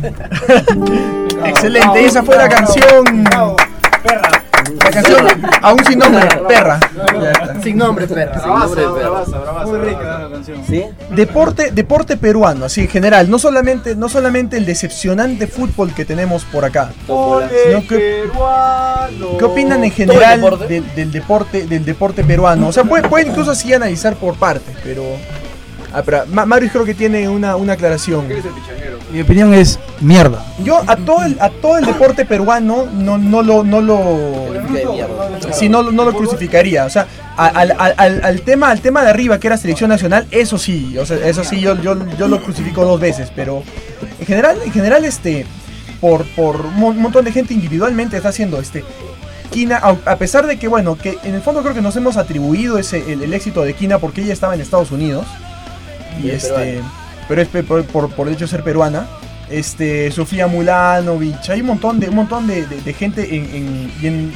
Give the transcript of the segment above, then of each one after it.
Excelente, y esa fue la canción. Perra. La canción aún sin nombre, Perra. Sin nombre, Perra. Bravaza. Muy rica la canción. ¿Sí? Deporte peruano, así en general, no solamente el decepcionante fútbol que tenemos por acá, sino que, ¿qué opinan en general del deporte peruano? O sea, pueden incluso así analizar por partes, pero Mario creo que tiene una aclaración. Mi opinión es mierda. Yo a todo el deporte peruano no lo crucificaría. O sea, al tema de arriba, que era selección nacional, eso sí, o sea, eso sí yo lo crucifico 2 veces, pero en general por un montón de gente individualmente está haciendo Kina, a pesar de que bueno, que en el fondo creo que nos hemos atribuido el éxito de Kina porque ella estaba en Estados Unidos y pero es por el hecho de ser peruana. Sofía Mulanovich, hay un montón de gente en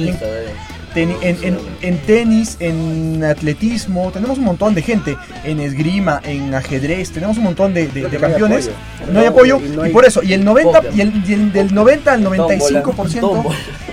tenis, en atletismo, tenemos un montón de gente, en esgrima, en ajedrez, tenemos un montón de campeones, no hay apoyo, y por eso, del 90 al 95%.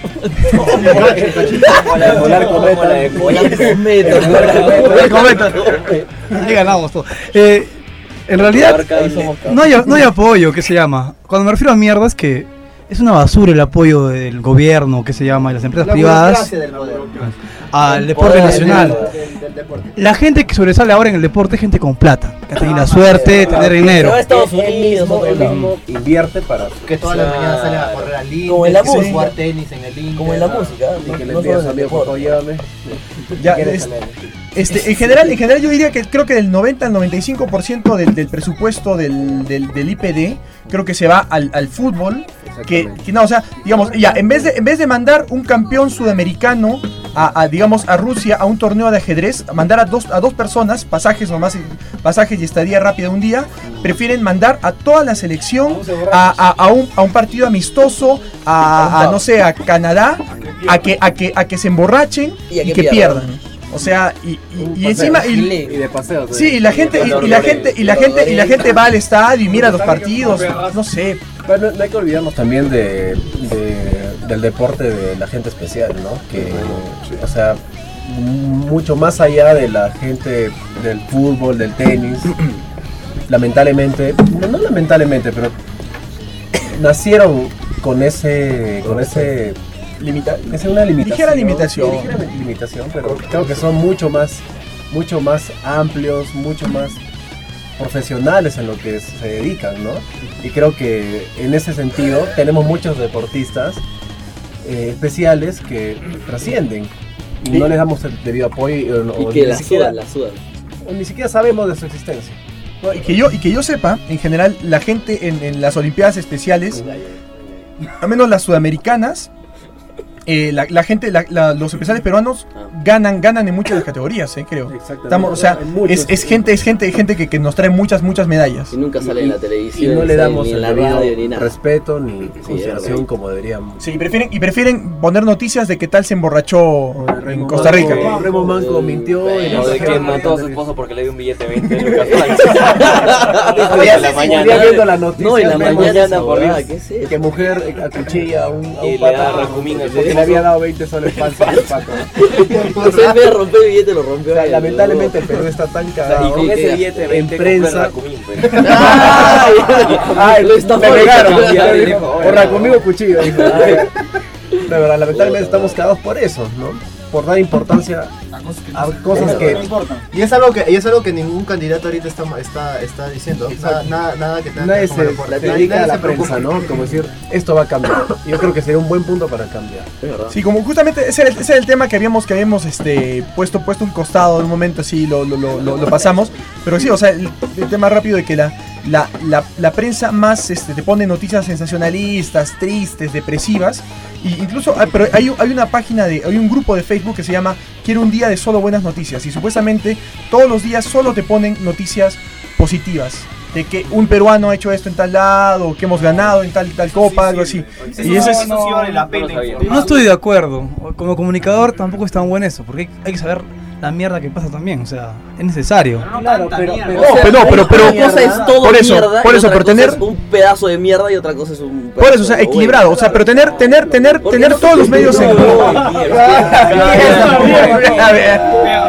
Ahí ganamos todo. En realidad no hay apoyo, ¿qué se llama? Cuando me refiero a mierda es que es una basura el apoyo del gobierno, ¿qué se llama? Y las empresas privadas al deporte nacional. La gente que sobresale ahora en el deporte es gente con plata, que ha tenido la suerte de tener dinero. Estados Unidos, invierte para que todas las mañanas salen a correr al Inter, como en la música, jugar tenis en el Inter, como en la música, y que le envíes a amigos por todo, llévame. En general yo diría que creo que del 90 al 95% del presupuesto del IPD creo que se va al fútbol, que no, o sea, digamos, ya en vez de mandar un campeón sudamericano a Rusia a un torneo de ajedrez, mandar a dos personas, pasajes y estadía rápida un día, prefieren mandar a toda la selección a un partido amistoso, no sé, a Canadá, a que se emborrachen y que pierdan. O sea, y encima y de paseo. Sí, y la gente va al estadio y mira los partidos, no sé. Pero no hay que olvidarnos también del deporte de la gente especial, ¿no? Que, o sea, mucho más allá de la gente del fútbol, del tenis, lamentablemente, no lamentablemente, pero nacieron con ese es una ligera limitación, pero creo que son mucho más amplios, mucho más profesionales en lo que se dedican, ¿no? Y creo que en ese sentido tenemos muchos deportistas especiales que trascienden y no les damos el debido apoyo y que la sudan. O ni siquiera sabemos de su existencia. No, y que yo sepa, en general la gente en las Olimpiadas especiales, al menos las sudamericanas, la gente, los especiales peruanos ganan en muchas de las categorías, creo. Exactamente. O sea, es gente que nos trae muchas medallas. Y nunca sale en la televisión. Y no le damos ni en el la radio ni nada. Respeto ni consideración como deberíamos. Sí, y prefieren poner noticias de que tal se emborrachó en Costa Rica. Remo Manco mintió. O de que mató a su esposo porque le dio un billete de 20 lucas. En la mañana viendo la noticia. No, en la mañana, por Dios. ¿Qué es eso? Que mujer acuchilla a un pata porque le había dado 20 soles falsos al pato. O sea, en vez de romper el billete lo rompió. O sea, lamentablemente el Perú está tan cagado. Y con ese billete de 20 en prensa. Lo está me pegaron. Por Racumín o cuchillo. Dijo. De verdad, lamentablemente estamos cagados por eso, ¿no? Por dar importancia a cosas que no importan. Y es algo que ningún candidato ahorita está diciendo. Nada que tenga nadie que ver se dedica a la prensa, ¿no? Como decir, esto va a cambiar. Yo creo que sería un buen punto para cambiar. Sí, como justamente ese era el tema que habíamos puesto un costado de un momento así, lo pasamos. Pero sí, o sea, el tema rápido de que la prensa más te pone noticias sensacionalistas, tristes, depresivas. Y incluso pero hay una página hay un grupo de Facebook que se llama Quiero un día de solo buenas noticias, y supuestamente todos los días solo te ponen noticias positivas de que un peruano ha hecho esto en tal lado, que hemos ganado en tal copa, algo así. Y eso sí vale la pena. No estoy de acuerdo. Como comunicador tampoco es tan bueno eso, porque hay que saber la mierda que pasa también, o sea, es necesario. Claro, pero pero una cosa es todo por eso, mierda, por y eso, otra pero cosa tener es un pedazo de mierda y otra cosa es un por eso, o sea, equilibrado, o sea, pero tener todos los medios en A ver.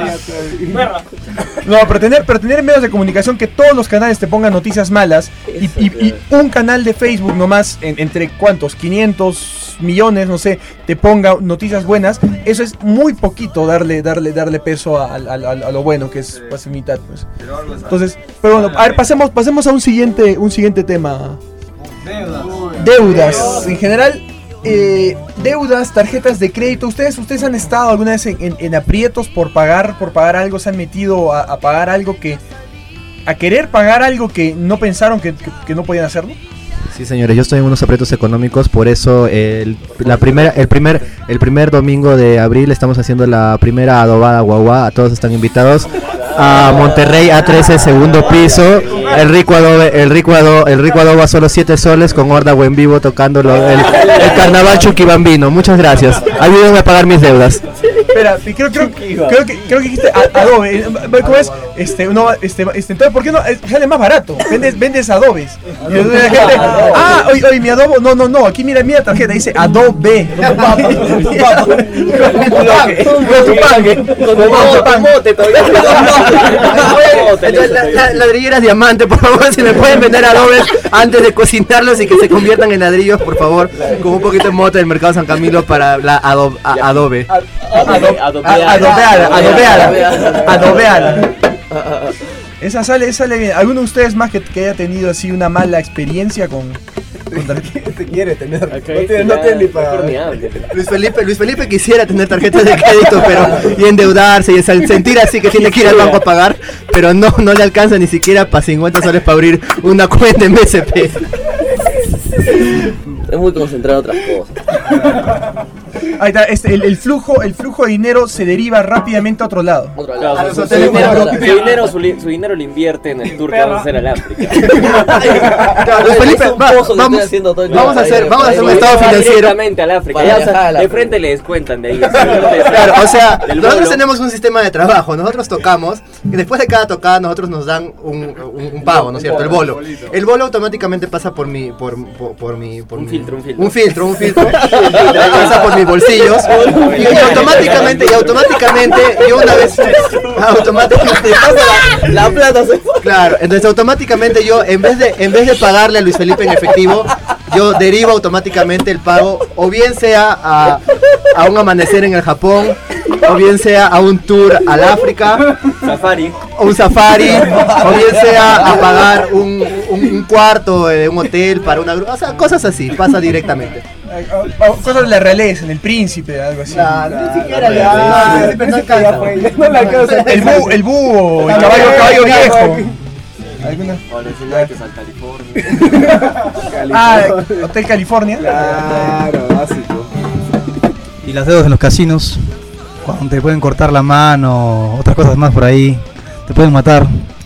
No, pero tener medios de comunicación que todos los canales te pongan noticias malas y un canal de Facebook nomás entre cuántos 500 millones, no sé, te ponga noticias buenas, eso es muy poquito darle peso a lo bueno que es casi mitad, pues. Entonces, pero bueno, a ver, pasemos a un siguiente tema. Deudas. En general, deudas, tarjetas de crédito. ¿Ustedes han estado alguna vez en aprietos por pagar algo? ¿Se han metido a pagar algo a querer pagar algo que no pensaron que no podían hacerlo? Sí, señores, yo estoy en unos aprietos económicos, por eso el primer domingo de abril estamos haciendo la primera adobada guagua. Todos están invitados a Monterrey A13, segundo piso. El rico adobo a solo 7 soles con Horda Buen Vivo tocando el carnaval Chuquibambino. Muchas gracias. Ayúdenme a pagar mis deudas. Espera, creo que dijiste adobe. ¿Cómo es? Entonces, ¿por qué no? Sale más barato. Vendes adobes. Y la gente, oye, mi adobo. No, aquí mira tarjeta, dice adobe. Ladrilleras diamante, por favor, si me pueden vender adobes antes de cocinarlos y que se conviertan en ladrillos, por favor, con un poquito de mote del mercado San Camilo para la adobe. Adobeala. Esa sale bien. ¿Alguno de ustedes más que haya tenido así una mala experiencia con tarjeta? Te quiere tener. No tiene ni para. Luis Felipe quisiera tener tarjetas de crédito, y endeudarse y sentir así que tiene que ir al banco a pagar, pero no le alcanza ni siquiera para 50 soles para abrir una cuenta en BCP. Es muy concentrado en otras cosas. Ahí está, el flujo de dinero se deriva rápidamente a otro lado. Su dinero lo invierte en el tour que vamos a hacer al África. Felipe, vamos a hacer un estado financiero. Directamente al África. De frente le descuentan de ahí. Claro, o sea, nosotros tenemos un sistema de trabajo. Nosotros tocamos y después de cada tocada nosotros nos dan un pago, ¿no es cierto? El bolo. El bolo automáticamente pasa por mi un filtro pasa por mis bolsillos y automáticamente yo una vez la plata se fue. Claro, entonces automáticamente yo en vez de pagarle a Luis Felipe en efectivo, yo derivo automáticamente el pago o bien sea a un amanecer en el Japón, o bien sea a un tour al África, o un safari, o bien sea a pagar un cuarto de un hotel para una o sea, cosas así, pasa directamente. Cosas de la realeza, en el príncipe, algo así. Ni siquiera el búho, el caballo viejo. ¿Alguna? Hotel California. Claro, básico. Y las deudas en los casinos, cuando te pueden cortar la mano, otras cosas más por ahí, te pueden matar.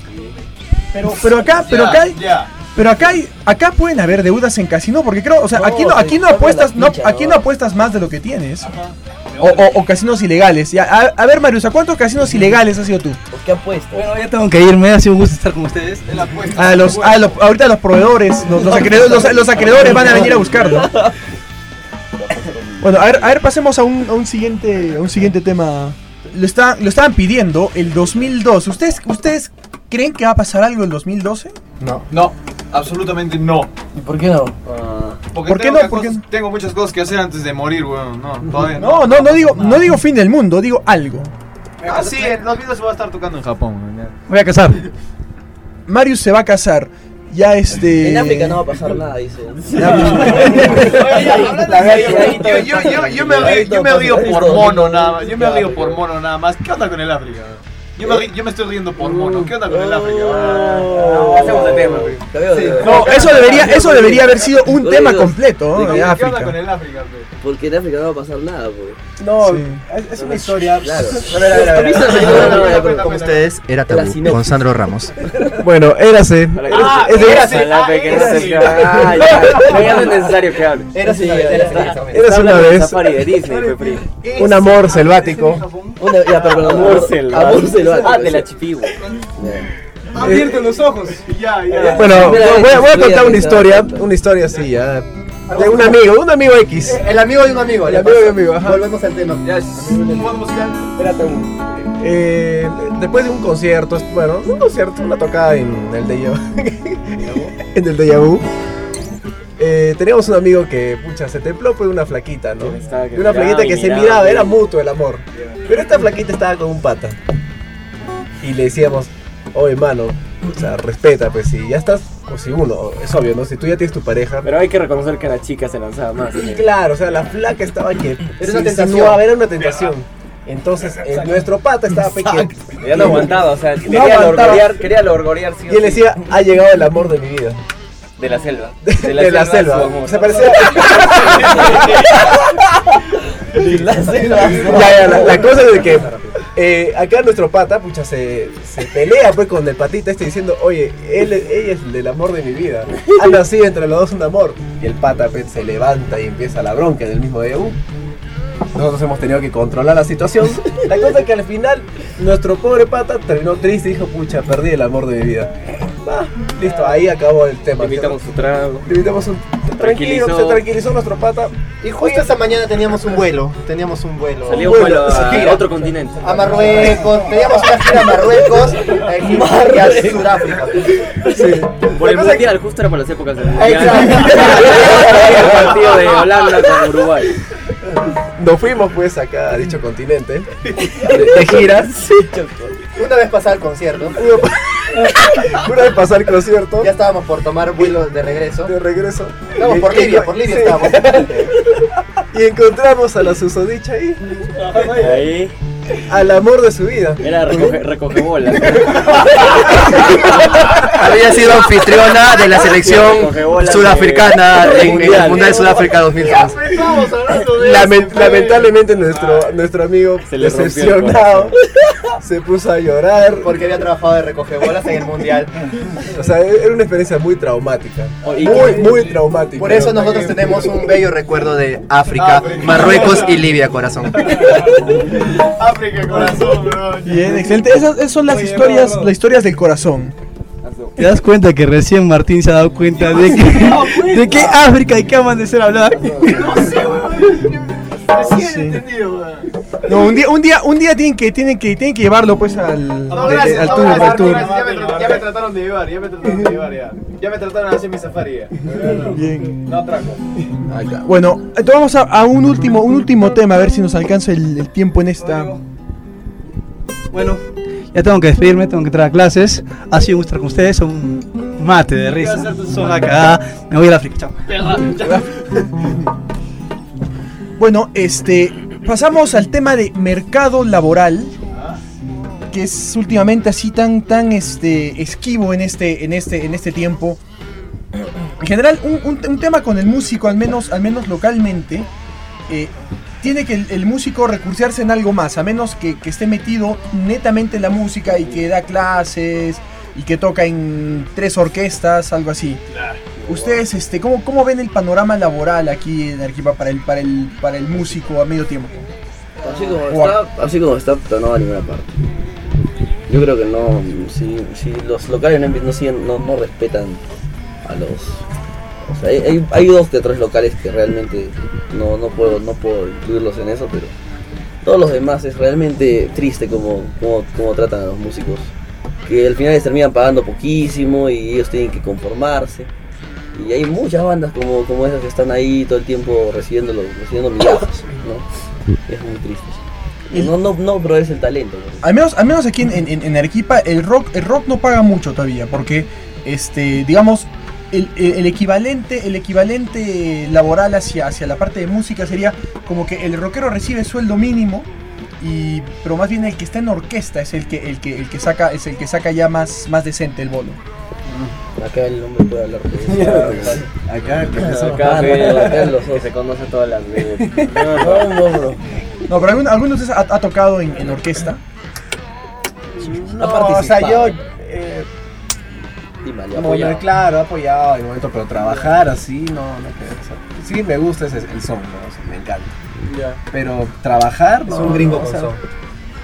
Pero acá pueden haber deudas en casino, porque creo, o sea, aquí no apuestas más de lo que tienes. O casinos ilegales. A ver, Marius, ¿a cuántos casinos ilegales has sido tú? ¿Por qué apuestas? Bueno, ya tengo que irme, ha sido un gusto estar con ustedes. Ahorita los proveedores, los acreedores van a venir a buscarlo. Bueno, a ver, pasemos a un siguiente tema. Lo estaban pidiendo el 2002. ¿Ustedes creen que va a pasar algo el 2012? No, absolutamente no. ¿Y por qué no? Porque tengo muchas cosas que hacer antes de morir, weón. No, todavía no. No digo fin del mundo, digo algo. Sí, los videos se va a estar tocando en Japón. Voy a casar. Marius se va a casar. Ya En África no va a pasar nada, dice. Yo me río por mono nada más. ¿Qué onda con el África? Yo me estoy riendo por mono. ¿Qué onda con el África? Hacemos el tema, No, eso debería haber sido un tema completo, ¿no? ¿Qué onda con el África? Porque en África no va a pasar nada, pues. No, sí. es una historia. Claro. Como ustedes, era tabú, con Sandro Ramos. Bueno, érase. Érase no es necesario que hable. Érase una vez. Safari de Disney, Un amor selvático. Ya, pero A Murcel. A Murcel. Ah, de la Chipigua. Abierto los ojos. Ya. Bueno, Mira, voy a contar una estudia, historia así ya. De un amigo X. El amigo de un amigo. El amigo de un amigo, ajá. Volvemos al tema. Ya, fondo musical. Espérate Después de un concierto, bueno, un concierto, una tocada en el Déjà en el Déjà Vu. Teníamos un amigo que, pucha, se templó por una flaquita, ¿no? De una flaquita que se miraba, era mutuo el amor. Pero esta flaquita estaba con un pata. Y le decíamos, oye, mano, o sea, respeta, pues si ya estás, o si uno, es obvio, ¿no? Si tú ya tienes tu pareja. Pero hay que reconocer que la chica se lanzaba más. Claro, o sea, la flaca estaba que Era una tentación. era una tentación. Entonces, nuestro pata estaba pequeño. Ya no aguantaba, o sea, aguantaba. quería lorgorear sí o Y él sí. decía, ha llegado el amor de mi vida. De la selva. De la selva. su amor. Se parecía. La selva. La cosa es de que acá nuestro pata, pucha, se pelea pues con el patita diciendo, oye, ella es el amor de mi vida. Han nacido entre los dos un amor. Y el pata pues, se levanta y empieza la bronca del mismo día. Nosotros hemos tenido que controlar la situación. La cosa es que al final nuestro pobre pata terminó triste y dijo, pucha, perdí el amor de mi vida. Listo, ahí acabó el tema. Le invitamos su trago. Le invitamos un tranquilo, se tranquilizó nuestro pata. Y justo esa mañana teníamos un vuelo. Salió un vuelo a otro continente. A Marruecos. Teníamos una gira a Marruecos y a Sudáfrica. Sí. Por el mundial, justo era para las épocas del mundial. Exacto. El partido de Holanda con Uruguay. Nos fuimos pues acá a dicho continente de gira. Una vez pasado el concierto, Una vez pasar el concierto, ya estábamos por tomar vuelo de regreso. Estábamos por Libia sí. estábamos. Y encontramos a la susodicha ahí, Ahí al amor de su vida. era recoge bolas. Había sido anfitriona de la selección sudafricana en el Mundial de Sudáfrica 2011. Lamentablemente nuestro amigo Se le rompió el decepcionado se puso a llorar. Porque había trabajado de recogebolas en el mundial. O sea, era una experiencia muy traumática. ¿Y Muy traumática. Por eso nosotros tenemos un bello recuerdo de África, Marruecos y Libia, corazón. África, corazón, bro. Bien, excelente. Esas son las historias del corazón. ¿Te das cuenta que recién Martín se ha dado cuenta de que África hay que amanecer a hablar? Recién entendido, weón. No, un día tienen que llevarlo pues al tour. Ya me trataron de llevar, ya me trataron de hacer mi safari. Bien. No atraco. Bueno, entonces vamos a un último tema, a ver si nos alcanza el tiempo en esta. Bueno, ya tengo que despedirme, tengo que entrar a clases. Ha sido un gusto estar con ustedes, son un mate de risa. Son acá, me voy a la África, chao. Bueno, pasamos al tema de mercado laboral, que es últimamente así tan esquivo en este tiempo. En general, un tema con el músico, al menos localmente, tiene que el músico recursearse en algo más, a menos que esté metido netamente en la música y que da clases y que toca en 3 orquestas, algo así. Ustedes, ¿cómo ven el panorama laboral aquí en Arequipa para el músico a medio tiempo? Así como está, pero no va a ninguna parte. Yo creo que no, si los locales no respetan a los... O sea, hay 2 de 3 locales que realmente no puedo incluirlos en eso, pero todos los demás es realmente triste como tratan a los músicos. Que al final les terminan pagando poquísimo y ellos tienen que conformarse. Y hay muchas bandas como esas que están ahí todo el tiempo recibiendo migajas, ¿no? Es muy triste. No progresa el talento, ¿no? Al menos aquí en Arequipa el rock no paga mucho todavía, porque digamos el equivalente laboral hacia la parte de música sería como que el rockero recibe sueldo mínimo, pero más bien el que está en orquesta es el que saca ya más decente el bolo. Acá el hombre puede hablar de eso. Acá los que se conoce todas las veces. No, pero ¿alguno de ustedes ha tocado en orquesta? No, o sea, yo apoyado. claro, he apoyado en el momento, pero trabajar así no creo. O sea, sí me gusta el son, ¿no? O sea, me encanta. Pero trabajar, Es un gringo con son.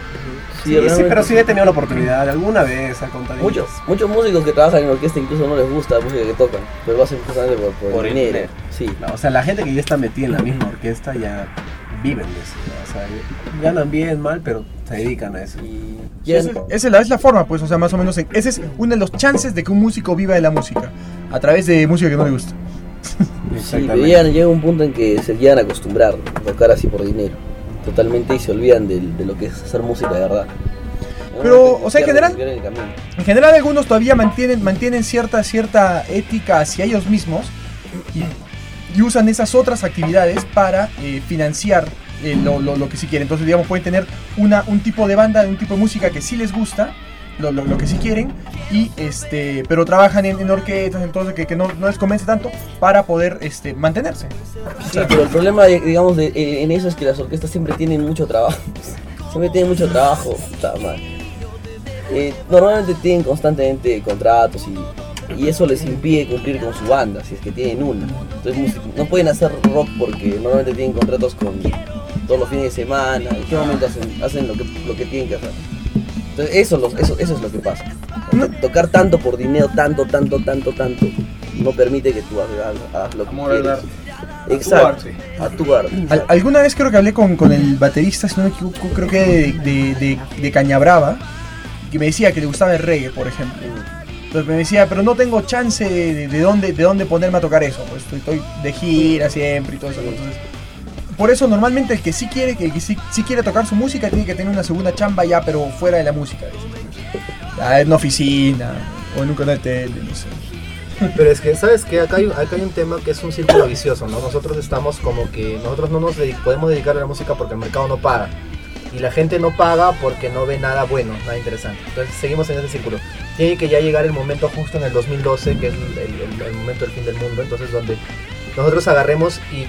Sí, pero sí he tenido la oportunidad alguna vez a contar. Muchos músicos que trabajan en orquesta incluso no les gusta la música que tocan, pero lo hacen justamente por dinero. Sí. No, o sea, la gente que ya está metida en la misma orquesta ya viven de eso, ¿no? O sea, ganan bien, mal, pero se dedican a eso. Esa es la forma, pues, o sea, más o menos, ese es uno de los chances de que un músico viva de la música, a través de música que no le gusta. Sí, pero llega un punto en que se llegan a acostumbrar a tocar así por dinero, totalmente, y se olvidan de lo que es hacer música de verdad. Pero, o sea, en general algunos todavía mantienen cierta ética hacia ellos mismos y usan esas otras actividades para financiar lo que sí quieren. Entonces, digamos, pueden tener un tipo de banda, un tipo de música que sí les gusta, lo que sí quieren, y pero trabajan en orquestas, entonces que no les convence tanto para poder mantenerse. Sí, pero el problema, digamos, en eso es que las orquestas siempre tienen mucho trabajo. Está mal. Normalmente tienen constantemente contratos y eso les impide cumplir con su banda, si es que tienen una. Entonces no pueden hacer rock porque normalmente tienen contratos con todos los fines de semana. ¿En qué momento hacen lo que tienen que hacer? Entonces eso es lo que pasa. Tocar tanto por dinero, tanto, no permite que tú hagas lo que quieres. Exacto, actuar. Alguna vez creo que hablé con el baterista, si no me equivoco, creo que de Cañabrava, que me decía que le gustaba el reggae, por ejemplo. Entonces me decía, pero no tengo chance de dónde ponerme a tocar eso, pues estoy de gira siempre y todo eso. Entonces, por eso normalmente el que sí quiere tocar su música tiene que tener una segunda chamba ya, pero fuera de la música. En una oficina o en un canal de tele, no sé. Pero es que, ¿sabes qué? Acá hay un tema que es un círculo vicioso, ¿no? Nosotros estamos como que, nosotros no nos podemos dedicar a la música porque el mercado no paga. Y la gente no paga porque no ve nada bueno, nada interesante. Entonces seguimos en ese círculo. Tiene que ya llegar el momento justo en el 2012, que es el momento del fin del mundo. Entonces donde nosotros agarremos y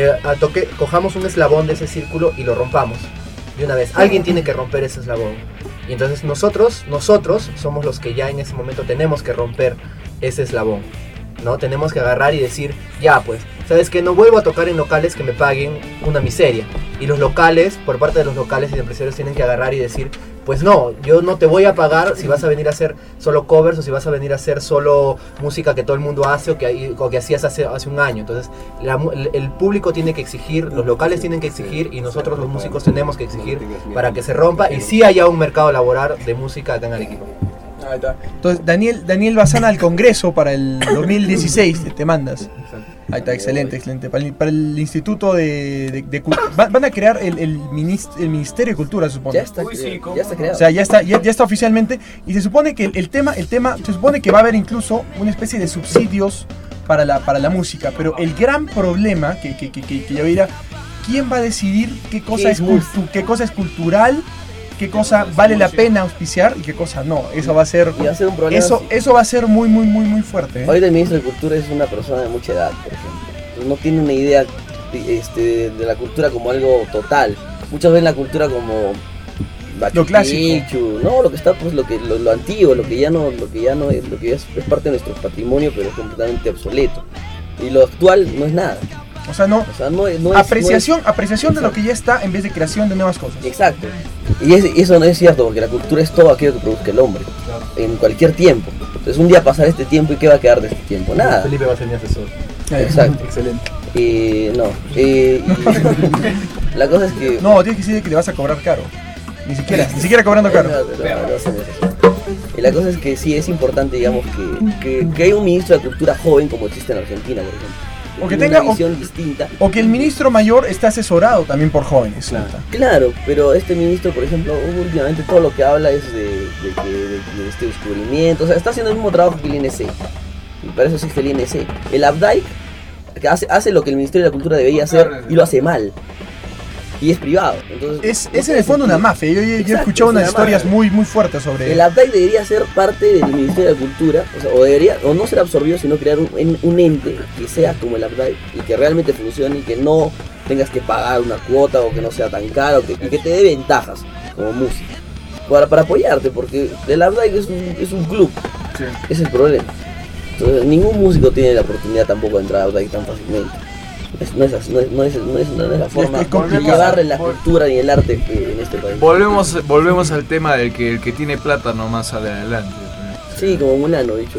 cojamos un eslabón de ese círculo y lo rompamos de una vez. Alguien tiene que romper ese eslabón. Y entonces nosotros somos los que ya en ese momento tenemos que romper ese eslabón, ¿no? Tenemos que agarrar y decir, ya pues, ¿sabes qué? No vuelvo a tocar en locales que me paguen una miseria. Y los locales, por parte de los locales y de empresarios, tienen que agarrar y decir, pues no, yo no te voy a pagar si vas a venir a hacer solo covers o si vas a venir a hacer solo música que todo el mundo hace o que hacías hace un año. Entonces el público tiene que exigir, los locales tienen que exigir y nosotros los músicos tenemos que exigir para que se rompa y sí haya un mercado laboral de música acá en Arequipa. Ahí está. Entonces Daniel Bazana al Congreso para el 2016 te mandas. Ahí está, excelente. Para el Instituto de van a crear el Ministerio de Cultura, se supone. Ya está creado. O sea, ya está oficialmente. Y se supone que el tema se supone que va a haber incluso una especie de subsidios para la música. Pero el gran problema que yo diría, ¿quién va a decidir qué cosa es cultural? Qué cosa vale la pena auspiciar y qué cosa no. Eso va a ser un problema. Eso va a ser muy fuerte. Ahorita el ministro de Cultura es una persona de mucha edad, por ejemplo. No tiene una idea de la cultura como algo total. Muchos ven la cultura como lo clásico. No, lo que está pues lo antiguo, lo que ya es parte de nuestro patrimonio, pero es completamente obsoleto. Y lo actual no es nada. O sea, no apreciación de lo que ya está en vez de creación de nuevas cosas. Exacto. Y eso no es cierto, porque la cultura es todo aquello que produzca el hombre, en cualquier tiempo. Entonces un día pasará este tiempo y ¿qué va a quedar de este tiempo? Nada. Felipe va a ser mi asesor. Exacto. Excelente. La cosa es que... No, tienes que decir que le vas a cobrar caro. Ni siquiera cobrando caro. Y la cosa es que sí es importante, digamos, que haya un ministro de Cultura joven como existe en Argentina, por ejemplo. O que tenga una visión distinta. O que el ministro mayor esté asesorado también por jóvenes. Claro, pero este ministro, por ejemplo, últimamente todo lo que habla es de este descubrimiento. O sea, está haciendo el mismo trabajo que el INC. Y para eso existe el INC. El ABDAIC que hace lo que el Ministerio de la Cultura debería hacer y lo hace mal. Y es privado. Entonces, es en el fondo una mafia. Yo he escuchado unas historias muy fuertes sobre... El ABDAIC debería ser parte del Ministerio de Cultura, o no ser absorbido, sino crear un ente que sea como el ABDAIC y que realmente funcione y que no tengas que pagar una cuota o que no sea tan caro y que te dé ventajas como músico para apoyarte, porque el ABDAIC es un club. Sí. Ese es el problema. Entonces, ningún músico tiene la oportunidad tampoco de entrar a ABDAIC tan fácilmente. No es la forma de llevar la cultura y el arte en este país. Volvemos al tema del que el que tiene plata nomás sale adelante. Sí, como Mulano, dicho,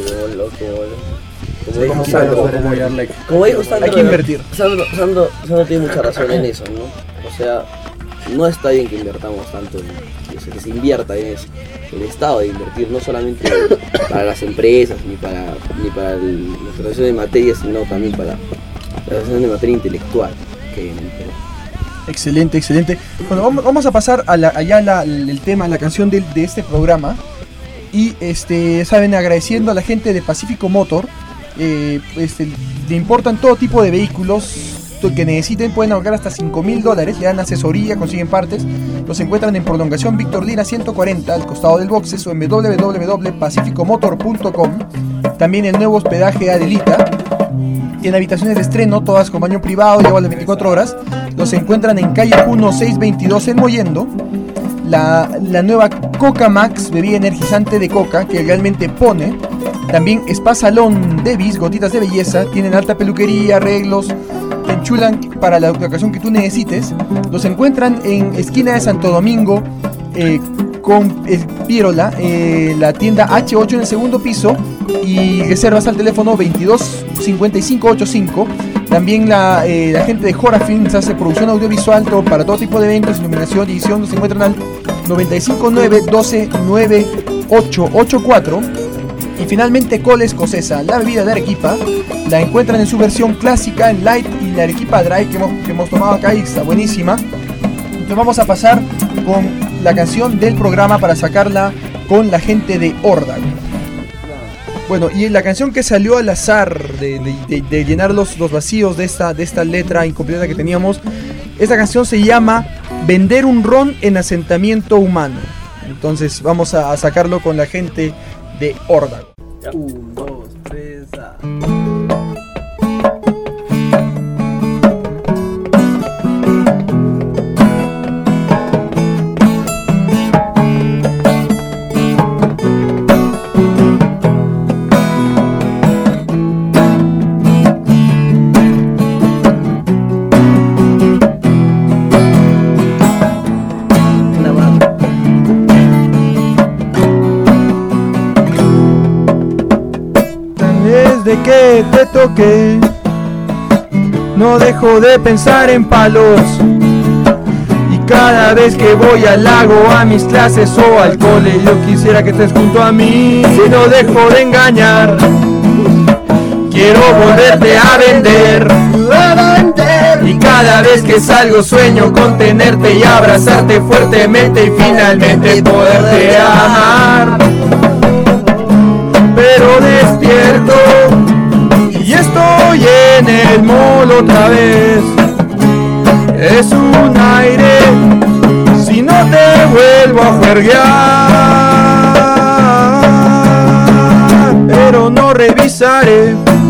como dijo Sandro, hay que invertir. Sandro tiene mucha razón en eso, ¿no? O sea, no está bien que invertamos tanto, que se invierta en eso. El Estado debe invertir no solamente para las empresas, ni para la explotación de materia, sino también para la explotación de materia intelectual que hay en el Perú. Excelente. Bueno, vamos a pasar a el tema, la canción de este programa. Y saben, agradeciendo a la gente de Pacífico Motor, le importan todo tipo de vehículos que necesiten, pueden ahorrar hasta $5,000, le dan asesoría, consiguen partes. Los encuentran en Prolongación Víctor Lira 140, al costado del Boxes, o en www.pacificomotor.com. También el nuevo hospedaje Adelita. Tiene habitaciones de estreno, todas con baño privado y agua de 24 horas. Los encuentran en calle Puno 622 en Mollendo. La nueva Coca Max, bebida energizante de coca que realmente pone. También Spa Salón Davis, gotitas de belleza. Tienen alta peluquería, arreglos, te enchulan para la ocasión que tú necesites. Los encuentran en esquina de Santo Domingo con Pirola, la tienda H8 en el segundo piso, y reservas al teléfono 225585. También la gente de Jora Films hace producción audiovisual para todo tipo de eventos, iluminación y edición. Los encuentran al 959-129884. Y finalmente Cole Escocesa, la bebida de Arequipa, la encuentran en su versión clásica, en Light y la Arequipa Dry que hemos tomado acá y está buenísima. Entonces vamos a pasar con la canción del programa para sacarla con la gente de Órdago. Bueno, y la canción que salió al azar de llenar los vacíos de esta letra incompleta que teníamos, esta canción se llama Vender un ron en asentamiento humano. Entonces vamos a sacarlo con la gente de Órdago. 1, 2, 3, Desde que te toqué, no dejo de pensar en palos. Y cada vez que voy al lago, a mis clases o al cole, yo quisiera que estés junto a mí. Si no dejo de engañar, quiero volverte a vender. Y cada vez que salgo sueño con tenerte y abrazarte fuertemente y finalmente poderte amar. Pero despierto y estoy en el mall otra vez. Es un aire si no te vuelvo a juerguear. Pero no revisaré,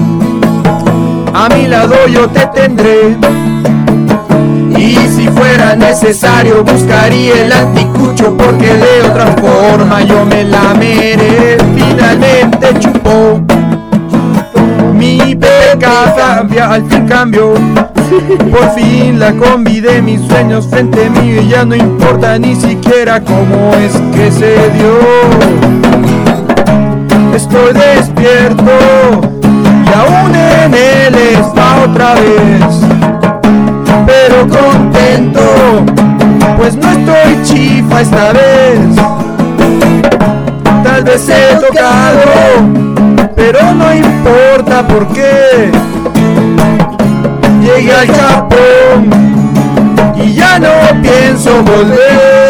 a mi lado yo te tendré. Y si fuera necesario buscaría el anticucho, porque de otra forma yo me lameré. Finalmente chupó, mi peca al fin cambió. Por fin la convidé, mis sueños frente mío, y ya no importa ni siquiera cómo es que se dio. Estoy despierto y aún en el spa otra vez, pero contento, pues no estoy chifa esta vez. Tal vez he tocado, pero no importa porque llegué al Japón y ya no pienso volver.